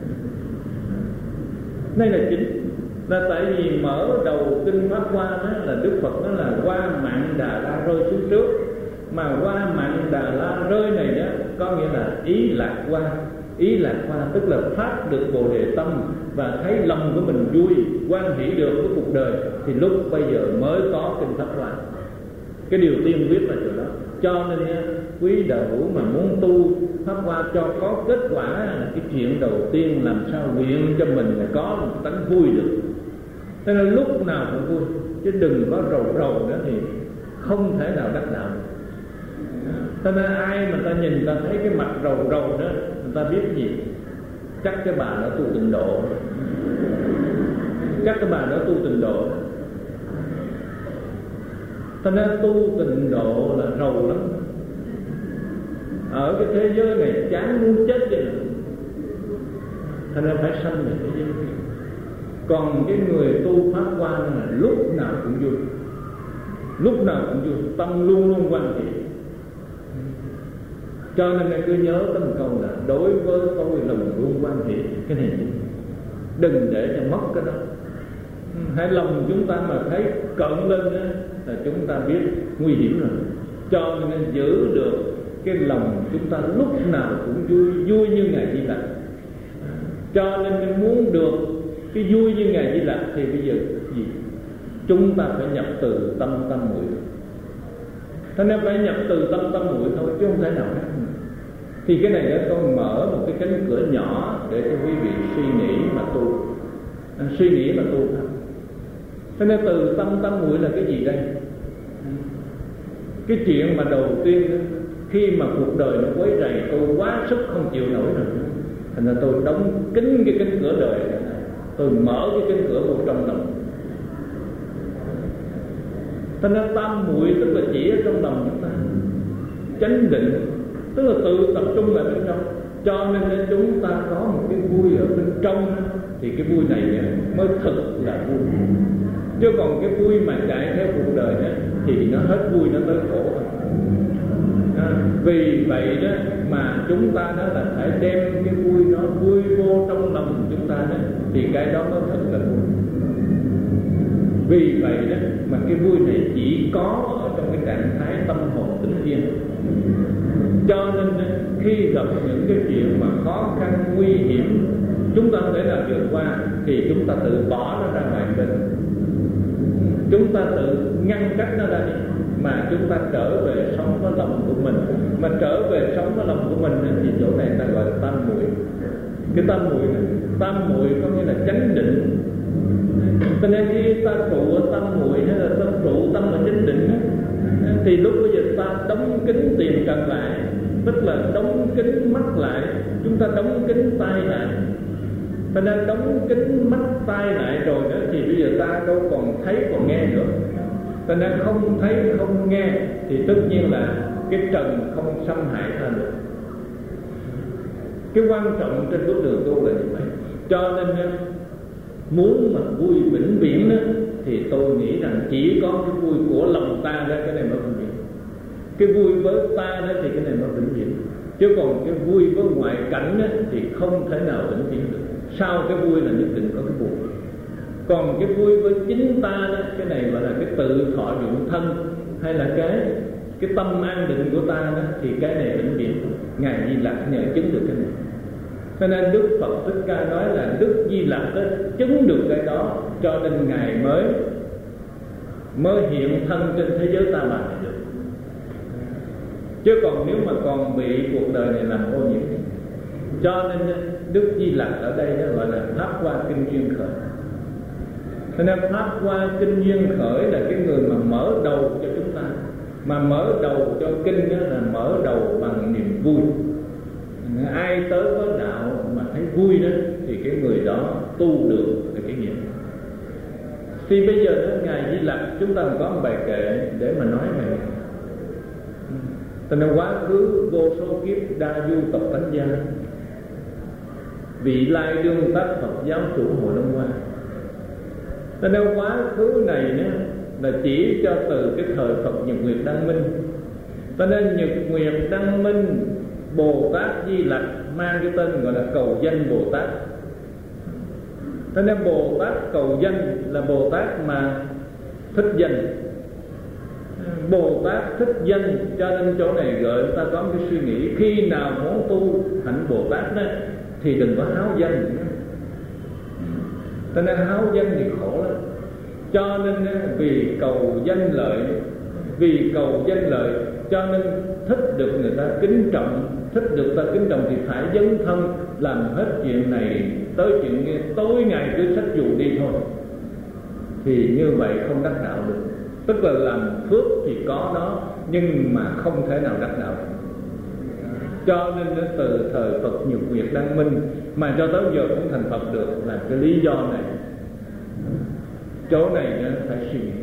Đây là chính. Là tại vì mở đầu Kinh Pháp Hoa đó là Đức Phật đó là qua mạng Đà La rơi xuống trước. Mà qua mạng Đà La rơi này đó có nghĩa là ý lạc qua. Ý lạc qua tức là phát được Bồ Đề tâm và thấy lòng của mình vui, hoan hỷ được với cuộc đời, thì lúc bây giờ mới có Kinh Pháp Hoa. Cái điều tiên quyết là chỗ đó. Cho nên quý đạo hữu mà muốn tu Pháp Hoa cho có kết quả là cái chuyện đầu tiên làm sao nguyện cho mình là có một tánh vui được. Cho nên lúc nào cũng vui, chứ đừng có rầu rầu nữa thì không thể nào đắc đạo được. Cho nên ai mà ta nhìn ta thấy cái mặt rầu rầu đó, người ta biết gì? Chắc cái bà đã tu tịnh độ. Chắc cái bà đã tu tịnh độ. Cho nên tu tịnh độ là rầu lắm. Ở cái thế giới này chán muốn chết vậy. Cho nên phải sanh về thế giới này. Còn cái người tu Pháp Hoa là lúc nào cũng vui, lúc nào cũng vui, tâm luôn luôn hoan hỷ. Cho nên cứ nhớ tới một câu là đối với tôi lòng luôn hoan hỷ. Cái này đừng để cho mất cái đó. Hãy lòng chúng ta mà thấy cận lên đó, là chúng ta biết nguy hiểm rồi. Cho nên giữ được cái lòng chúng ta lúc nào cũng vui, vui như Ngài Di Lặc. Cho nên muốn được cái vui như Ngài Di Lặc thì bây giờ gì? Chúng ta phải nhập từ tâm tâm muội. Thế nên phải nhập từ tâm tâm muội thôi, chứ không thể nào khác. Thì cái này để tôi mở một cái cánh cửa nhỏ để cho quý vị suy nghĩ mà tu, à, suy nghĩ mà tu thôi. Thế nên từ tâm tâm muội là cái gì đây? Cái chuyện mà đầu tiên đó, khi mà cuộc đời nó quấy rầy tôi quá sức không chịu nổi rồi, thành ra tôi đóng kín cái cánh cửa đời này, tôi mở cái cánh cửa vào trong lòng. Cho nên tam muội tức là chỉ ở trong lòng chúng ta. Chánh định tức là tự tập trung lại bên trong. Cho nên chúng ta có một cái vui ở bên trong, thì cái vui này mới thực là vui. Chứ còn cái vui mà chạy theo cuộc đời đó, thì nó hết vui, nó tới khổ thôi. À, vì vậy đó mà chúng ta đó là phải đem cái vui nó vui vô trong lòng chúng ta đó, thì cái đó mới thật là vui. Vì vậy đó mà cái vui này chỉ có ở trong cái trạng thái tâm hồn tĩnh yên. Cho nên khi gặp những cái chuyện mà khó khăn, nguy hiểm, chúng ta không thể nào vượt qua, thì chúng ta tự bỏ nó ra ngoài bên, chúng ta tự ngăn cách nó ra đi, mà chúng ta trở về sống với lòng của mình. Mà trở về sống với lòng của mình thì chỗ này ta gọi là tam muội. Cái tam muội này, tam muội có nghĩa là chánh định. Cho nên khi ta trụ ở tam muội hay là ta trụ tâm ở chánh định, thì lúc bây giờ ta đóng kín tiền cần lại, tức là đóng kín mắt lại, chúng ta đóng kín tai lại. Cho nên đóng kín mắt tai lại rồi đó, thì bây giờ ta đâu còn thấy còn nghe nữa. Cho nên không thấy không nghe thì tất nhiên là cái trần không xâm hại ta được. Cái quan trọng trên bước đường tu là như vậy. Cho nên muốn mà vui vĩnh viễn đó, thì tôi nghĩ rằng chỉ có cái vui của lòng ta đó, cái này mới vĩnh viễn. Cái vui với ta đó thì cái này mới vĩnh viễn. Chứ còn cái vui với ngoại cảnh đó, thì không thể nào vĩnh viễn được. Sau cái vui là nhất định có cái buồn. Còn cái vui với chính ta đó, cái này gọi là cái tự thọ dụng thân, hay là cái cái tâm an định của ta đó, thì cái này vĩnh viễn. Ngài Di Lặc nhờ chứng được cái này. Cho nên Đức Phật Thích Ca nói là Đức Di Lặc đó chứng được cái đó, cho nên Ngài mới mới hiện thân trên thế giới ta bà này được. Chứ còn nếu mà còn bị cuộc đời này làm ô nhiễm. Cho nên Đức Di Lặc ở đây đó gọi là Pháp Hoa Kinh Duyên Khởi. Cho nên Pháp Hoa Kinh Duyên Khởi là cái người mà mở đầu cho chúng ta. Mà mở đầu cho kinh đó là mở đầu bằng niềm vui. Ai tới với đạo mà thấy vui đó, thì cái người đó tu được là cái nghiệp. Thì bây giờ đó, Ngài Di Lặc chúng ta có một bài kệ để mà nói về. Cho nên quá khứ vô số kiếp đa du tập tánh gia, vị lai đương tác Phật giáo chủ Hội Long Hoa. Cho nên quá khứ này nữa là chỉ cho từ cái thời Phật Nhật Nguyệt Đăng Minh. Cho nên Nhật Nguyệt Đăng Minh Bồ Tát Di Lặc mang cái tên gọi là cầu danh Bồ Tát. Cho nên Bồ Tát cầu danh là Bồ Tát mà thích danh. Bồ Tát thích danh, cho nên chỗ này gợi ta có một cái suy nghĩ, khi nào muốn tu hạnh Bồ Tát đó thì đừng có háo danh. Cho nên háo danh thì khổ lắm. Cho nên vì cầu danh lợi, vì cầu danh lợi cho nên thích được người ta kính trọng, thích được ta kính trọng thì phải dấn thân làm hết chuyện này tới chuyện kia, tối ngày cứ xách dù đi thôi. Thì như vậy không đắc đạo được. Tức là làm phước thì có đó, nhưng mà không thể nào đắc đạo. Cho nên từ thời Phật Nhật Nguyệt Đăng Minh mà cho tới giờ cũng thành Phật được là cái lý do này. Chỗ này phải suy nghĩ.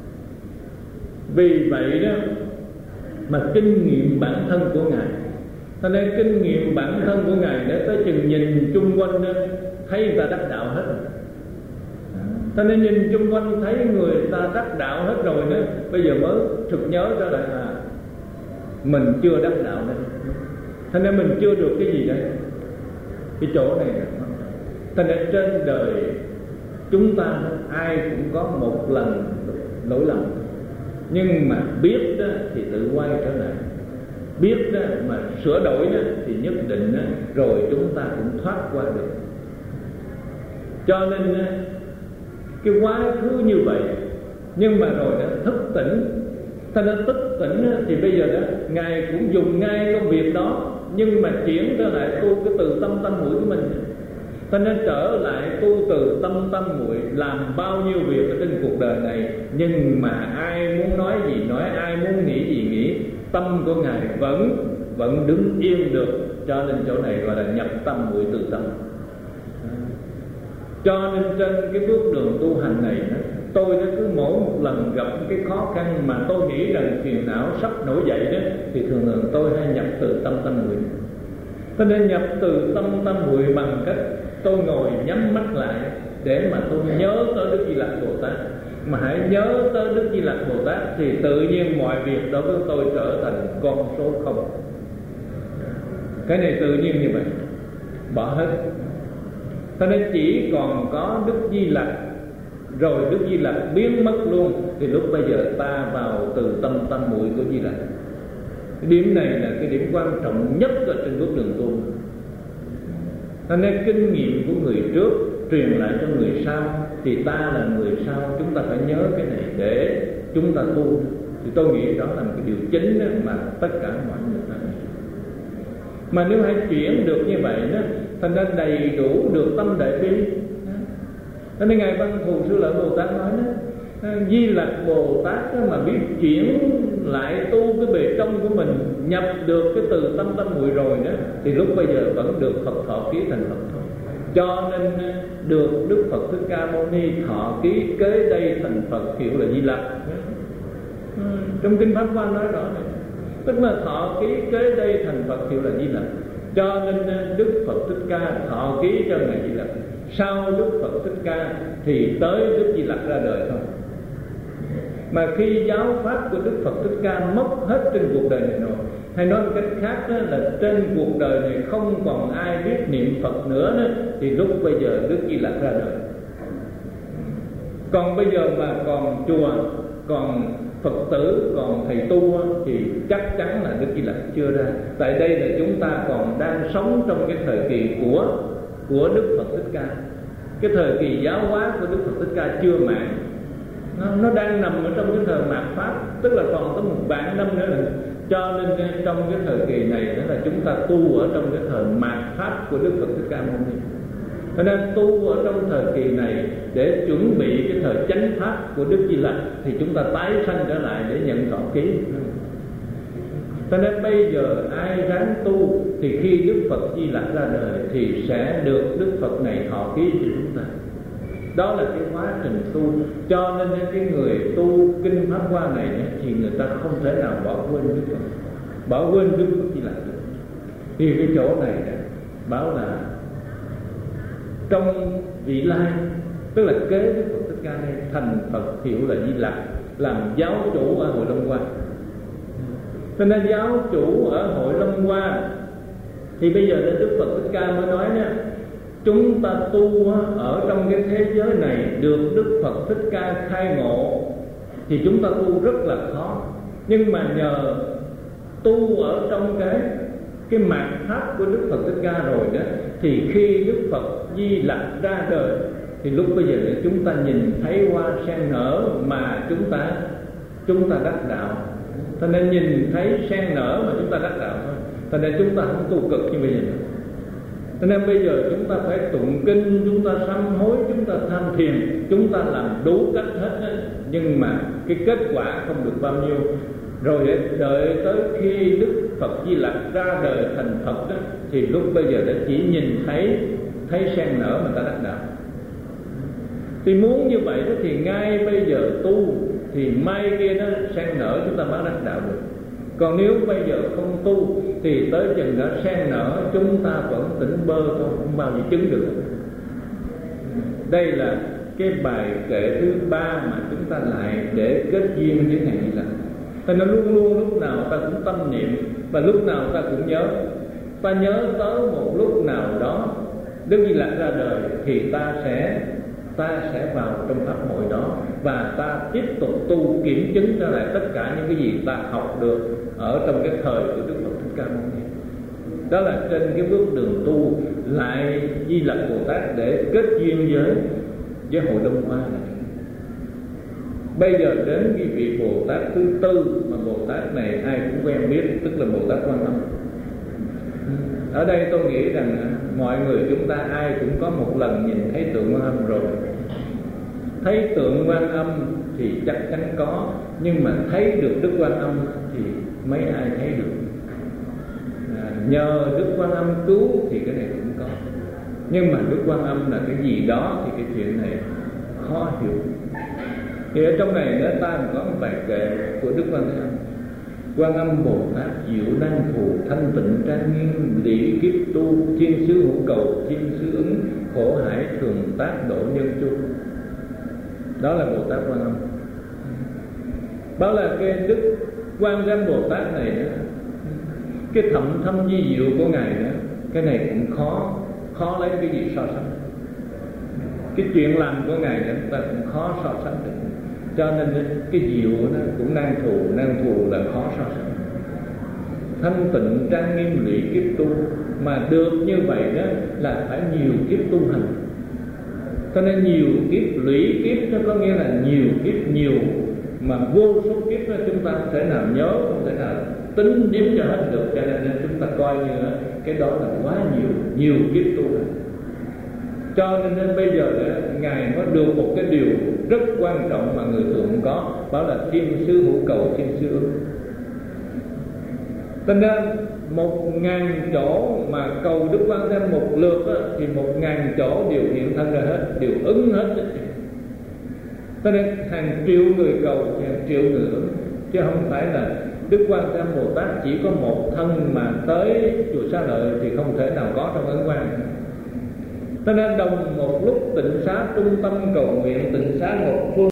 Vì vậy đó mà kinh nghiệm bản thân của Ngài, cho nên kinh nghiệm bản thân của Ngài để tới chừng nhìn chung quanh đó, thấy người ta đắc đạo hết rồi. Cho nên nhìn chung quanh thấy người ta đắc đạo hết rồi đó, bây giờ mới thực nhớ ra lại là mình chưa đắc đạo đây. Cho nên mình chưa được cái gì đây. Cái chỗ này là cho nên trên đời chúng ta ai cũng có một lần lỗi lầm, nhưng mà biết đó thì tự quay trở lại, biết đó mà sửa đổi đó thì nhất định đó, rồi chúng ta cũng thoát qua được. Cho nên cái quá khứ như vậy, nhưng mà rồi đã thức tỉnh. Cho nên thức tỉnh đó, thì bây giờ đó Ngài cũng dùng ngay công việc đó, nhưng mà chuyển trở lại tu cái từ tâm tâm mũi của mình. Cho nên trở lại tu từ tâm tâm muội, làm bao nhiêu việc ở trên cuộc đời này, nhưng mà ai muốn nói gì nói, ai muốn nghĩ gì nghĩ, tâm của Ngài vẫn vẫn đứng yên được. Cho nên chỗ này gọi là nhập tâm muội từ tâm. Cho nên trên cái bước đường tu hành này đó, tôi đó cứ mỗi một lần gặp cái khó khăn mà tôi nghĩ rằng phiền não sắp nổi dậy đó, thì thường thường tôi hay nhập từ tâm tam muội. Cho nên nhập từ tâm tam muội bằng cách tôi ngồi nhắm mắt lại để mà tôi nhớ tới Đức Di Lặc Bồ Tát. Mà hãy nhớ tới Đức Di Lặc Bồ Tát thì tự nhiên mọi việc đối với tôi trở thành con số không. Cái này tự nhiên như vậy, bỏ hết. Cho nên chỉ còn có Đức Di Lặc, rồi Đức Di Lặc biến mất luôn, thì lúc bây giờ ta vào từ tâm tam muội của Di Lặc. Cái điểm này là cái điểm quan trọng nhất ở trên bước đường tu. Cho nên kinh nghiệm của người trước truyền lại cho người sau, thì ta là người sau, chúng ta phải nhớ cái này để chúng ta tu. Thì tôi nghĩ đó là một cái điều chính đó mà tất cả mọi người ta nghĩ. Mà nếu hãy chuyển được như vậy đó, thành ra đầy đủ được tâm đại bi. Cho nên Ngài Văn Thù Sư Lợi Bồ Tát nói đó, Di Lặc Bồ Tát đó mà biết chuyển lại tu cái bề trong của mình, nhập được cái từ tâm tâm muội rồi đó, thì lúc bây giờ vẫn được Phật thọ ký thành Phật thôi. Cho nên được Đức Phật Thích Ca Mâu Ni thọ ký kế đây thành Phật hiệu là Di Lặc. Trong kinh Pháp Hoa nói rõ này, tức là thọ ký kế đây thành Phật hiệu là Di Lặc. Cho nên Đức Phật Thích Ca thọ ký cho Ngài Di Lặc. Sau Đức Phật Thích Ca thì tới Đức Di Lặc ra đời thôi. Mà khi giáo pháp của Đức Phật Thích Ca mất hết trên cuộc đời này rồi, hay nói một cách khác đó, là trên cuộc đời này không còn ai biết niệm Phật nữa đó, thì lúc bây giờ Đức Di Lặc ra đời. Còn bây giờ mà còn chùa, còn Phật tử, còn thầy tu thì chắc chắn là Đức Di Lặc chưa ra. Tại đây là chúng ta còn đang sống trong cái thời kỳ của của Đức Phật Thích Ca. Cái thời kỳ giáo hóa của Đức Phật Thích Ca chưa mãn, nó, nó đang nằm ở trong cái thời mạt pháp, tức là còn có một vạn năm nữa. Là cho nên trong cái thời kỳ này đó là chúng ta tu ở trong cái thời mạt pháp của Đức Phật Thích Ca Mâu Ni. Cho nên tu ở trong thời kỳ này để chuẩn bị cái thời chánh pháp của Đức Di Lặc, thì chúng ta tái sanh trở lại để nhận thọ ký. Cho nên bây giờ ai ráng tu thì khi Đức Phật Di Lặc ra đời thì sẽ được Đức Phật này thọ ký cho chúng ta. Đó là cái quá trình tu. Cho nên cái người tu kinh Pháp Hoa này thì người ta không thể nào bỏ quên Đức Phật, bỏ quên Đức Phật Di Lặc được. Thì cái chỗ này báo là trong vị lai, tức là kế Đức Phật Thích Ca này thành Phật hiệu là Di Lặc, làm giáo chủ ở Hội Long Hoa. Cho nên giáo chủ ở Hội Long Hoa thì bây giờ Đức Phật Thích Ca mới nói nha, chúng ta tu ở trong cái thế giới này được Đức Phật Thích Ca khai ngộ thì chúng ta tu rất là khó. Nhưng mà nhờ tu ở trong cái cái mạt pháp của Đức Phật Thích Ca rồi đó, thì khi Đức Phật Di Lặc ra đời thì lúc bây giờ chúng ta nhìn thấy hoa sen nở mà chúng ta chúng ta đắc đạo. Cho nên nhìn thấy sen nở mà chúng ta đắc đạo thôi. Cho nên chúng ta không tu cực như bây giờ nữa. Cho nên bây giờ chúng ta phải tụng kinh, chúng ta sám hối, chúng ta tham thiền, chúng ta làm đủ cách hết ấy. Nhưng mà cái kết quả không được bao nhiêu. Rồi đợi tới khi Đức Phật Di Lặc ra đời thành Phật đó, thì lúc bây giờ đã chỉ nhìn thấy thấy sen nở mà ta đắc đạo. Thì muốn như vậy đó, thì ngay bây giờ tu thì mai kia đó sen nở chúng ta mới đắc đạo được. Còn nếu bây giờ không tu thì tới chừng đã sen nở chúng ta vẫn tỉnh bơ thôi, không bao giờ chứng được. Đây là cái bài kệ thứ ba mà chúng ta lại để kết duyên với Ngài Di Lặc. Ta nó luôn luôn lúc nào ta cũng tâm niệm, và lúc nào ta cũng nhớ. Ta nhớ tới một lúc nào đó Đức Di Lặc ra đời thì ta sẽ ta sẽ vào trong pháp hội đó, và ta tiếp tục tu kiểm chứng trở lại tất cả những cái gì ta học được ở trong cái thời của Đức Phật Thích Ca Mâu Ni. Đó là trên cái bước đường tu lại Di Lặc Bồ Tát để kết duyên với với Hội Long Hoa này. Bây giờ đến cái vị Bồ Tát thứ tư mà Bồ Tát này ai cũng quen biết, tức là Bồ Tát Quan Âm. Ở đây tôi nghĩ rằng mọi người chúng ta ai cũng có một lần nhìn thấy tượng Quan Âm rồi. Thấy tượng Quan Âm thì chắc chắn có, nhưng mà thấy được Đức Quan Âm thì mấy ai thấy được. À, nhờ Đức Quan Âm cứu thì cái này cũng có, nhưng mà Đức Quan Âm là cái gì đó thì cái chuyện này khó hiểu. Thì ở trong này nó ta có một bài kệ của Đức Quan Thế Âm. Quan Âm Bồ Tát diệu năng phù, thanh tịnh trang nghiêm, lý kiếp tu, thiên sứ hữu cầu, thiên sứ ứng, khổ hải thường tác độ nhân chu. Đó là Bồ Tát Quan Âm. Đó là cái Đức Quan Âm Bồ Tát này đó, cái thậm thâm di diệu của ngài đó, cái này cũng khó khó lấy cái gì so sánh. Cái chuyện làm của ngài đó, ta cũng khó so sánh được. Cho nên cái diệu nó cũng nan thù, nan thù là khó so sánh. Thanh tịnh trang nghiêm lụy kiếp tu, mà được như vậy đó là phải nhiều kiếp tu hành. Cho nên nhiều kiếp, lũy kiếp nó có nghĩa là nhiều kiếp, nhiều mà vô số kiếp đó chúng ta không thể nào nhớ, không thể nào tính đếm cho hết được. Cho nên chúng ta coi như cái đó là quá nhiều, nhiều kiếp tu hành. Cho nên bây giờ đó, ngài có được một cái điều rất quan trọng mà người thường không có, đó là thiên sứ hữu cầu, thiên sứ ứng. Cho nên một ngàn chỗ mà cầu Đức Quan Thế Âm một lượt đó, thì một ngàn chỗ đều hiện thân ra hết, đều ứng hết. Cho nên hàng triệu người cầu, hàng triệu người ứng, chứ không phải là Đức Quan Thế Âm Bồ Tát chỉ có một thân mà tới chùa Xá Lợi thì không thể nào có trong ấn quan. Cho nên đồng một lúc tịnh xá trung tâm cầu nguyện, tịnh xá một phương